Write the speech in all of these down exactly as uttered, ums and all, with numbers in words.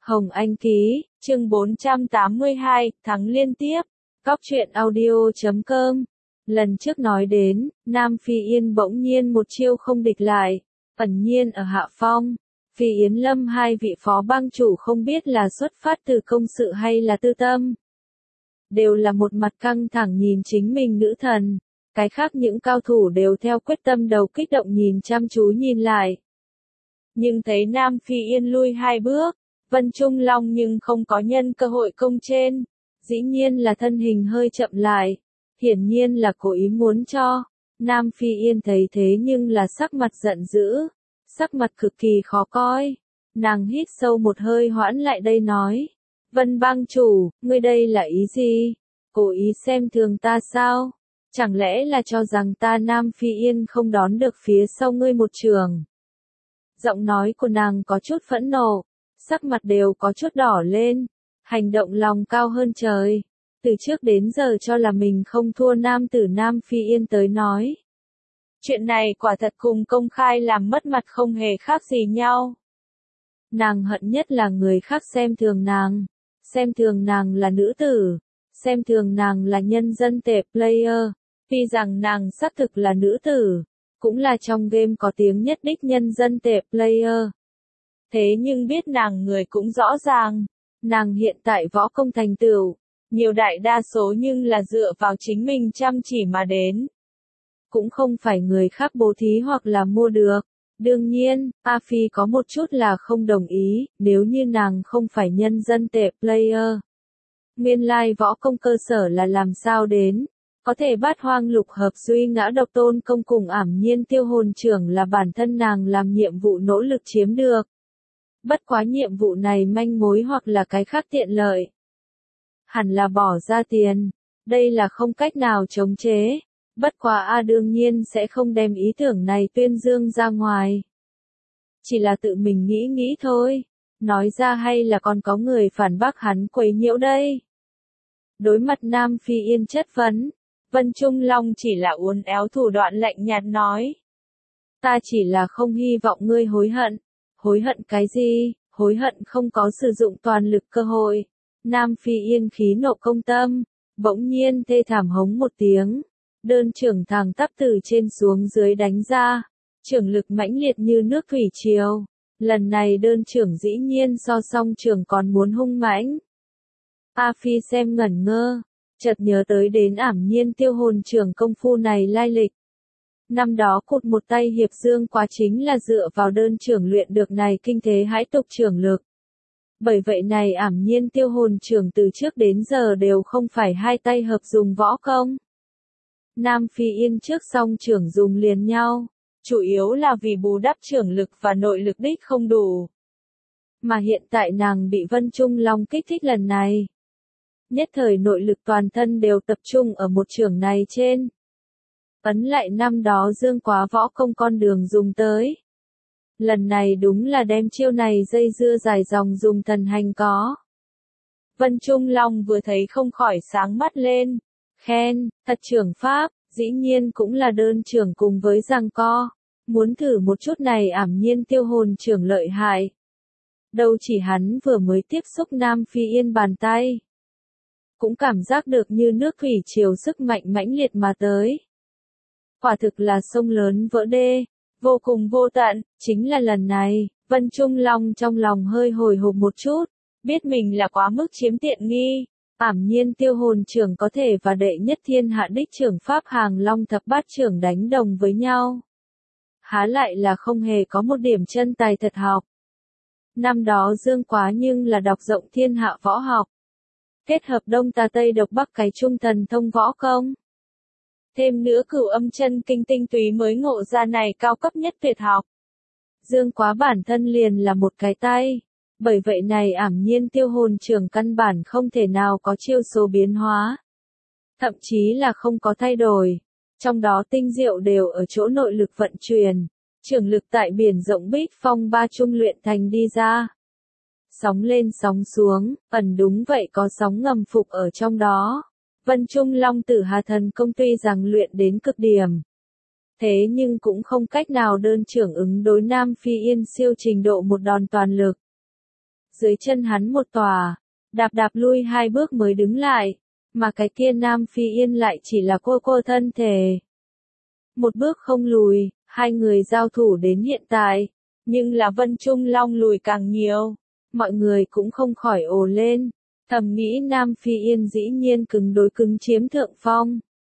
Hồng Anh ký, chương bốn trăm tám mươi hai, thắng liên tiếp. Cóc truyện audio chấm com. Lần trước nói đến, Nam Phi Yên bỗng nhiên một chiêu không địch lại, ẩn nhiên ở hạ phong. Phi Yến Lâm hai vị phó bang chủ không biết là xuất phát từ công sự hay là tư tâm. Đều là một mặt căng thẳng nhìn chính mình nữ thần. Cái khác những cao thủ đều theo quyết tâm đầu kích động nhìn chăm chú nhìn lại. Nhưng thấy Nam Phi Yên lui hai bước, Vân Trung Long nhưng không có nhân cơ hội công trên. Dĩ nhiên là thân hình hơi chậm lại. Hiển nhiên là cố ý muốn cho. Nam Phi Yên thấy thế nhưng là sắc mặt giận dữ. Sắc mặt cực kỳ khó coi. Nàng hít sâu một hơi hoãn lại đây nói. Vân bang chủ, ngươi đây là ý gì? Cố ý xem thường ta sao? Chẳng lẽ là cho rằng ta Nam Phi Yên không đón được phía sau ngươi một trường? Giọng nói của nàng có chút phẫn nộ, sắc mặt đều có chút đỏ lên, hành động lòng cao hơn trời. Từ trước đến giờ cho là mình không thua nam tử Nam Phi Yên tới nói. Chuyện này quả thật cùng công khai làm mất mặt không hề khác gì nhau. Nàng hận nhất là người khác xem thường nàng, xem thường nàng là nữ tử, xem thường nàng là nhân dân tệ player. Tuy rằng nàng xác thực là nữ tử, cũng là trong game có tiếng nhất đích nhân dân tệ player. Thế nhưng biết nàng người cũng rõ ràng, nàng hiện tại võ công thành tựu, nhiều đại đa số nhưng là dựa vào chính mình chăm chỉ mà đến. Cũng không phải người khác bố thí hoặc là mua được. Đương nhiên, A Phi có một chút là không đồng ý, nếu như nàng không phải nhân dân tệ player. Nguyên lai võ công cơ sở là làm sao đến? Có thể bát hoang lục hợp duy ngã độc tôn công cùng ảm nhiên tiêu hồn trưởng là bản thân nàng làm nhiệm vụ nỗ lực chiếm được. Bất quá nhiệm vụ này manh mối hoặc là cái khác tiện lợi. Hẳn là bỏ ra tiền. Đây là không cách nào chống chế. Bất quá A đương nhiên sẽ không đem ý tưởng này tuyên dương ra ngoài. Chỉ là tự mình nghĩ nghĩ thôi. Nói ra hay là còn có người phản bác hắn quấy nhiễu đây. Đối mặt Nam Phi Yên chất vấn. Vân Trung Long chỉ là uốn éo thủ đoạn lạnh nhạt nói. Ta chỉ là không hy vọng ngươi hối hận. Hối hận cái gì? Hối hận không có sử dụng toàn lực cơ hội. Nam Phi Yên khí nộ công tâm. Bỗng nhiên thê thảm hống một tiếng. Đơn trưởng thẳng tắp từ trên xuống dưới đánh ra. Trưởng lực mãnh liệt như nước thủy triều. Lần này đơn trưởng dĩ nhiên so song trưởng còn muốn hung mãnh. A Phi xem ngẩn ngơ. Chợt nhớ tới đến ảm nhiên tiêu hồn trưởng công phu này lai lịch. Năm đó cụt một tay hiệp dương quá chính là dựa vào đơn trưởng luyện được này kinh thế hãi tục trưởng lực. Bởi vậy này ảm nhiên tiêu hồn trưởng từ trước đến giờ đều không phải hai tay hợp dùng võ công. Nam Phi Yên trước song trưởng dùng liền nhau, chủ yếu là vì bù đắp trưởng lực và nội lực đích không đủ. Mà hiện tại nàng bị Vân Trung Long kích thích lần này. Nhất thời nội lực toàn thân đều tập trung ở một trường này trên. Ấn lại năm đó dương quá võ công con đường dùng tới. Lần này đúng là đem chiêu này dây dưa dài dòng dùng thần hành có. Vân Trung Long vừa thấy không khỏi sáng mắt lên. Khen, thật trưởng pháp, dĩ nhiên cũng là đơn trưởng cùng với giằng co. Muốn thử một chút này ảm nhiên tiêu hồn trưởng lợi hại. Đâu chỉ hắn vừa mới tiếp xúc Nam Phi Yên bàn tay. Cũng cảm giác được như nước thủy triều sức mạnh mãnh liệt mà tới. Quả thực là sông lớn vỡ đê, vô cùng vô tận, chính là lần này, Vân Trung Long trong lòng hơi hồi hộp một chút, biết mình là quá mức chiếm tiện nghi, ảm nhiên tiêu hồn trưởng có thể và đệ nhất thiên hạ đích trưởng pháp hàng long thập bát trưởng đánh đồng với nhau. Há lại là không hề có một điểm chân tài thật học. Năm đó dương quá nhưng là đọc rộng thiên hạ võ học. Kết hợp đông tà tây độc bắc cái trung thần thông võ công. Thêm nữa cửu âm chân kinh tinh túy mới ngộ ra này cao cấp nhất tuyệt học. Dương quá bản thân liền là một cái tay. Bởi vậy này ảm nhiên tiêu hồn trưởng căn bản không thể nào có chiêu số biến hóa. Thậm chí là không có thay đổi. Trong đó tinh diệu đều ở chỗ nội lực vận chuyển. Trưởng lực tại biển rộng bích phong ba trung luyện thành đi ra. Sóng lên sóng xuống, ẩn đúng vậy có sóng ngầm phục ở trong đó. Vân Trung Long tử hà thần công tuy rằng luyện đến cực điểm. Thế nhưng cũng không cách nào đơn trưởng ứng đối Nam Phi Yên siêu trình độ một đòn toàn lực. dưới chân hắn một tòa, đạp đạp lui hai bước mới đứng lại, mà cái kia Nam Phi Yên lại chỉ là cô cô thân thể. Một bước không lùi, hai người giao thủ đến hiện tại, nhưng là Vân Trung Long lùi càng nhiều, mọi người cũng không khỏi ồ lên, thầm nghĩ Nam Phi Yên dĩ nhiên cứng đối cứng chiếm thượng phong.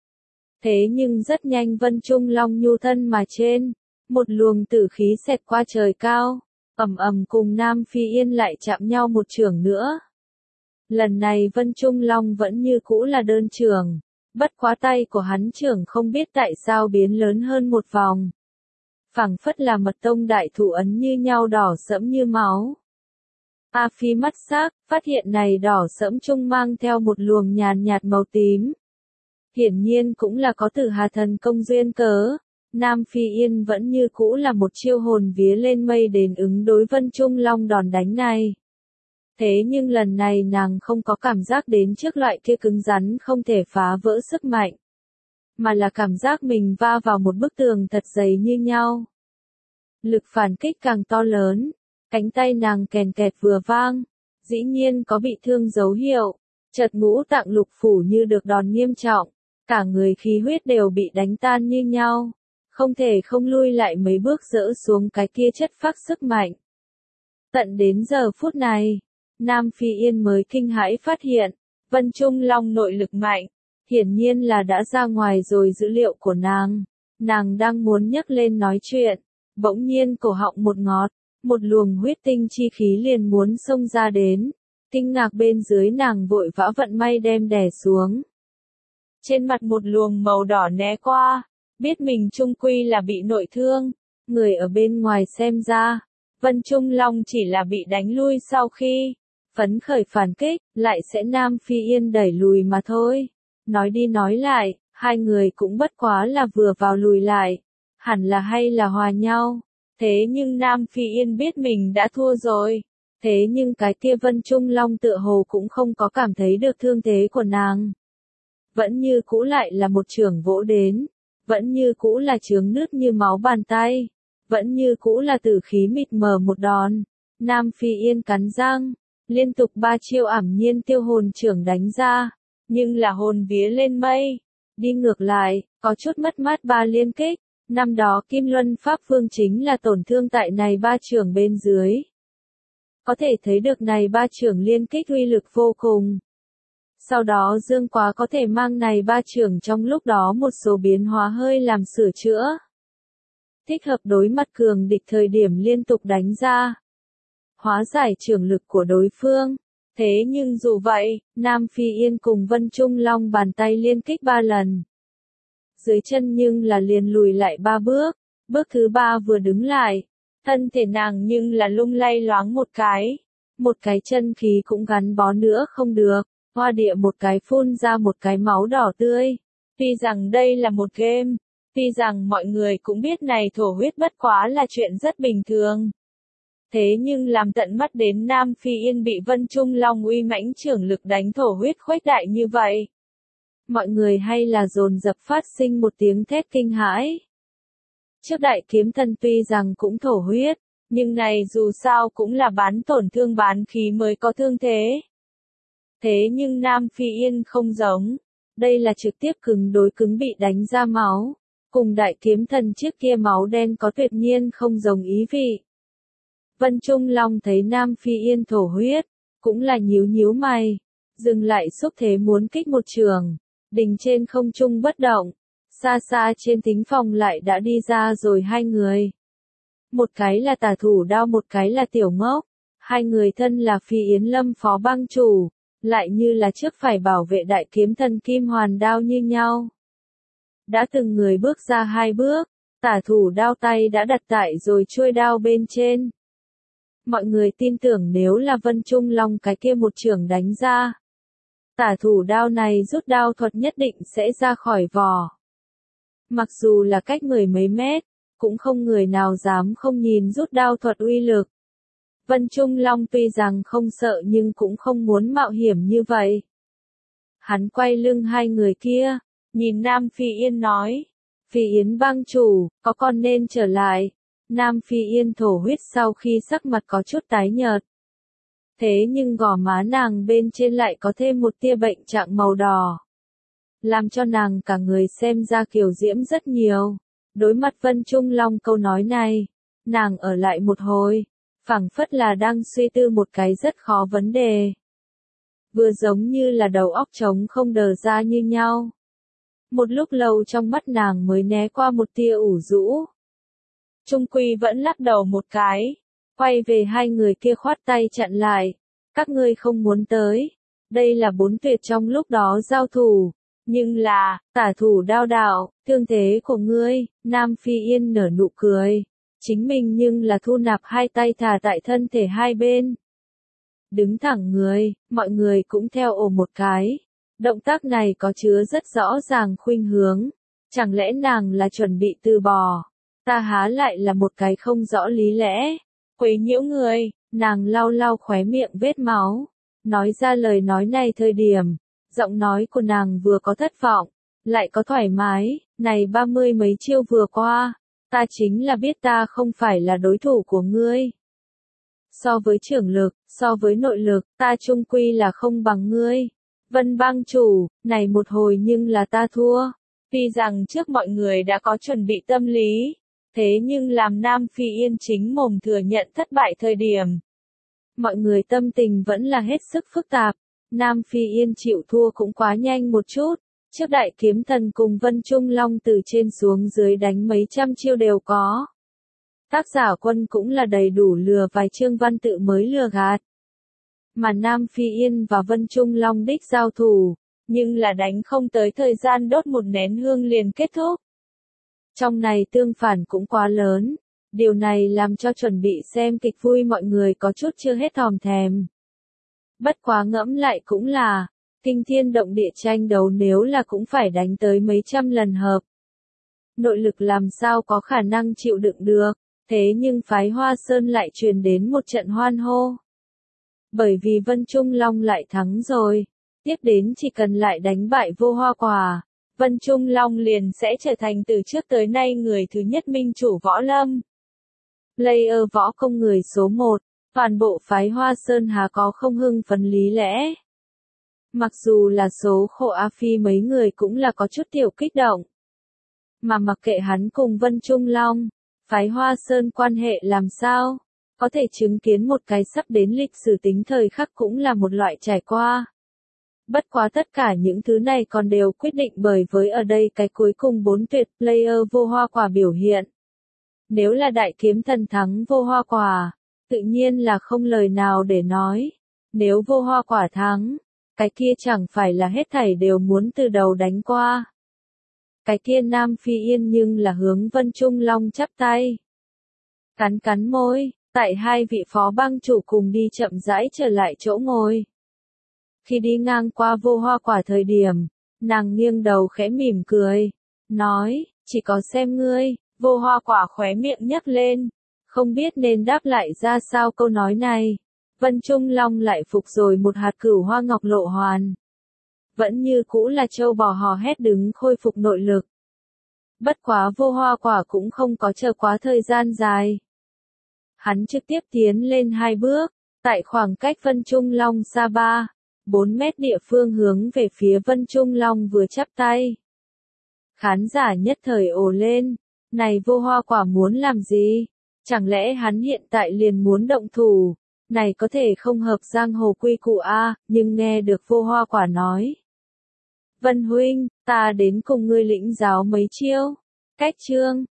Thế nhưng rất nhanh Vân Trung Long nhu thân mà trên, một luồng tử khí xẹt qua trời cao, ầm ầm cùng Nam Phi Yên lại chạm nhau một chưởng nữa. Lần này Vân Trung Long vẫn như cũ là đơn chưởng, bất quá tay của hắn chưởng không biết tại sao biến lớn hơn một vòng. Phảng phất là mật tông đại thủ ấn như nhau đỏ sẫm như máu. A Phi mắt sắc, phát hiện này đỏ sẫm trung mang theo một luồng nhàn nhạt màu tím. Hiển nhiên cũng là có tử hà thần công duyên cớ, Nam Phi Yên vẫn như cũ là một chiêu hồn vía lên mây đến ứng đối Vân Trung Long đòn đánh này. Thế nhưng lần này nàng không có cảm giác đến trước loại kia cứng rắn không thể phá vỡ sức mạnh, mà là cảm giác mình va vào một bức tường thật dày như nhau. Lực phản kích càng to lớn, cánh tay nàng kèn kẹt vừa vang, dĩ nhiên có bị thương dấu hiệu, chợt ngũ tạng lục phủ như được đòn nghiêm trọng, cả người khí huyết đều bị đánh tan như nhau, không thể không lui lại mấy bước dỡ xuống cái kia chất phác sức mạnh. Tận đến giờ phút này, Nam Phi Yên mới kinh hãi phát hiện, Vân Trung Long nội lực mạnh, hiển nhiên là đã ra ngoài rồi dữ liệu của nàng. Nàng đang muốn nhấc lên nói chuyện, bỗng nhiên cổ họng một ngọt, một luồng huyết tinh chi khí liền muốn xông ra đến. Kinh ngạc bên dưới nàng vội vã vận may đem đè xuống. Trên mặt một luồng màu đỏ né qua, biết mình trung quy là bị nội thương, người ở bên ngoài xem ra, Vân Trung Long chỉ là bị đánh lui sau khi phấn khởi phản kích, lại sẽ Nam Phi Yên đẩy lùi mà thôi. Nói đi nói lại, hai người cũng bất quá là vừa vào lùi lại, hẳn là hay là hòa nhau. Thế nhưng Nam Phi Yên biết mình đã thua rồi. Thế nhưng cái kia Vân Trung Long tựa hồ cũng không có cảm thấy được thương thế của nàng. Vẫn như cũ lại là một chưởng vỗ đến, vẫn như cũ là chướng nứt như máu bàn tay, vẫn như cũ là tử khí mịt mờ một đòn. Nam Phi Yên cắn răng, liên tục ba chiêu ảm nhiên tiêu hồn chưởng đánh ra, nhưng là hồn vía lên mây, đi ngược lại, có chút mất mát ba liên kích. Năm đó Kim Luân Pháp Vương chính là tổn thương tại này ba chưởng bên dưới. Có thể thấy được này ba chưởng liên kích uy lực vô cùng. Sau đó Dương Quá có thể mang này ba chưởng trong lúc đó một số biến hóa hơi làm sửa chữa. Thích hợp đối mặt cường địch thời điểm liên tục đánh ra. Hóa giải chưởng lực của đối phương. Thế nhưng dù vậy, Nam Phi Yên cùng Vân Trung Long bàn tay liên kích ba lần. Dưới chân nhưng là liền lùi lại ba bước. Bước thứ ba vừa đứng lại. Thân thể nàng nhưng là lung lay loáng một cái. Một cái chân khí cũng gắn bó nữa không được. Hoa địa một cái phun ra một cái máu đỏ tươi. Tuy rằng đây là một game. Tuy rằng mọi người cũng biết này thổ huyết bất quá là chuyện rất bình thường. Thế nhưng làm tận mắt đến Nam Phi Yên bị Vân Trung Long uy mãnh chưởng lực đánh thổ huyết khuếch đại như vậy. Mọi người hay là dồn dập phát sinh một tiếng thét kinh hãi. Trước đại kiếm thần tuy rằng cũng thổ huyết, nhưng này dù sao cũng là bán tổn thương bán khí mới có thương thế. Thế nhưng Nam Phi Yên không giống, đây là trực tiếp cứng đối cứng bị đánh ra máu, cùng đại kiếm thần trước kia máu đen có tuyệt nhiên không giống ý vị. Vân Trung Long thấy Nam Phi Yên thổ huyết, cũng là nhíu nhíu mày, dừng lại xúc thế muốn kích một trường, đình trên không trung bất động, xa xa trên thính phòng lại đã đi ra rồi hai người. Một cái là Tả Thủ Đao, một cái là Tiểu Ngốc, hai người thân là Phi Yến Lâm phó bang chủ, lại như là trước phải bảo vệ đại kiếm thần Kim Hoàn Đao như nhau. Đã từng người bước ra hai bước, Tả Thủ Đao tay đã đặt tại rồi chuôi đao bên trên. Mọi người tin tưởng nếu là Vân Trung Long cái kia một trường đánh ra, Tả Thủ Đao này rút đao thuật nhất định sẽ ra khỏi vỏ. Mặc dù là cách mười mấy mét, cũng không người nào dám không nhìn rút đao thuật uy lực. Vân Trung Long tuy rằng không sợ nhưng cũng không muốn mạo hiểm như vậy. Hắn quay lưng hai người kia, nhìn Nam Phi Yên nói, Phi Yến bang chủ, có con nên trở lại. Nam Phi Yên thổ huyết sau khi sắc mặt có chút tái nhợt. Thế nhưng gò má nàng bên trên lại có thêm một tia bệnh trạng màu đỏ, làm cho nàng cả người xem ra kiều diễm rất nhiều. Đối mặt Vân Trung Long câu nói này, nàng ở lại một hồi, phảng phất là đang suy tư một cái rất khó vấn đề. Vừa giống như là đầu óc trống không đờ ra như nhau. Một lúc lâu trong mắt nàng mới né qua một tia ủ rũ. Trung Quy vẫn lắc đầu một cái, quay về hai người kia khoát tay chặn lại. Các ngươi không muốn tới. Đây là bốn tuyệt trong lúc đó giao thủ. Nhưng là, tả thủ đao đạo, thương thế của ngươi, Nam Phi Yên nở nụ cười. Chính mình nhưng là thu nạp hai tay thả tại thân thể hai bên. Đứng thẳng người, mọi người cũng theo ồ một cái. Động tác này có chứa rất rõ ràng khuynh hướng. Chẳng lẽ nàng là chuẩn bị từ bỏ? Ta há lại là một cái không rõ lý lẽ. Quấy nhiễu người, nàng lau lau khóe miệng vết máu. Nói ra lời nói này thời điểm, giọng nói của nàng vừa có thất vọng, lại có thoải mái. Này ba mươi mấy chiêu vừa qua, ta chính là biết ta không phải là đối thủ của ngươi. So với trưởng lực, so với nội lực, ta chung quy là không bằng ngươi. Vân bang chủ, này một hồi nhưng là ta thua. Tuy rằng trước mọi người đã có chuẩn bị tâm lý, thế nhưng làm Nam Phi Yên chính mồm thừa nhận thất bại thời điểm. Mọi người tâm tình vẫn là hết sức phức tạp. Nam Phi Yên chịu thua cũng quá nhanh một chút. Trước đại kiếm thần cùng Vân Trung Long từ trên xuống dưới đánh mấy trăm chiêu đều có. Tác giả Quân cũng là đầy đủ lừa vài chương văn tự mới lừa gạt. Mà Nam Phi Yên và Vân Trung Long đích giao thủ, nhưng là đánh không tới thời gian đốt một nén hương liền kết thúc. Trong này tương phản cũng quá lớn, điều này làm cho chuẩn bị xem kịch vui mọi người có chút chưa hết hòm thèm. Bất quá ngẫm lại cũng là, kinh thiên động địa tranh đấu nếu là cũng phải đánh tới mấy trăm lần hợp. Nội lực làm sao có khả năng chịu đựng được, thế nhưng phái Hoa Sơn lại truyền đến một trận hoan hô. Bởi vì Vân Trung Long lại thắng rồi, tiếp đến chỉ cần lại đánh bại Vô Hoa Quả, Vân Trung Long liền sẽ trở thành từ trước tới nay người thứ nhất minh chủ võ lâm. Player võ công người số một, toàn bộ phái Hoa Sơn há có không hưng phấn lý lẽ. Mặc dù là số khổ A Phi mấy người cũng là có chút tiểu kích động. Mà mặc kệ hắn cùng Vân Trung Long, phái Hoa Sơn quan hệ làm sao, có thể chứng kiến một cái sắp đến lịch sử tính thời khắc cũng là một loại trải qua. Bất quá tất cả những thứ này còn đều quyết định bởi với ở đây cái cuối cùng bốn tuyệt player Vô Hoa Quả biểu hiện. Nếu là đại kiếm thần thắng Vô Hoa Quả, tự nhiên là không lời nào để nói. Nếu Vô Hoa Quả thắng, cái kia chẳng phải là hết thảy đều muốn từ đầu đánh qua. Cái kia Nam Phi Yên nhưng là hướng Vân Trung Long chắp tay. Cắn cắn môi, tại hai vị phó bang chủ cùng đi chậm rãi trở lại chỗ ngồi. Khi đi ngang qua Vô Hoa Quả thời điểm, nàng nghiêng đầu khẽ mỉm cười, nói, chỉ có xem ngươi. Vô Hoa Quả khóe miệng nhấc lên, không biết nên đáp lại ra sao câu nói này. Vân Trung Long lại phục rồi một hạt cửu hoa ngọc lộ hoàn. Vẫn như cũ là châu bò hò hét đứng khôi phục nội lực. Bất quá Vô Hoa Quả cũng không có chờ quá thời gian dài. Hắn trực tiếp tiến lên hai bước, tại khoảng cách Vân Trung Long xa ba, bốn mét địa phương hướng về phía Vân Trung Long vừa chắp tay. Khán giả nhất thời ồ lên, này Vô Hoa Quả muốn làm gì? Chẳng lẽ hắn hiện tại liền muốn động thủ? Này có thể không hợp giang hồ quy củ a, nhưng nghe được Vô Hoa Quả nói. Vân huynh, ta đến cùng ngươi lĩnh giáo mấy chiêu. Cách chương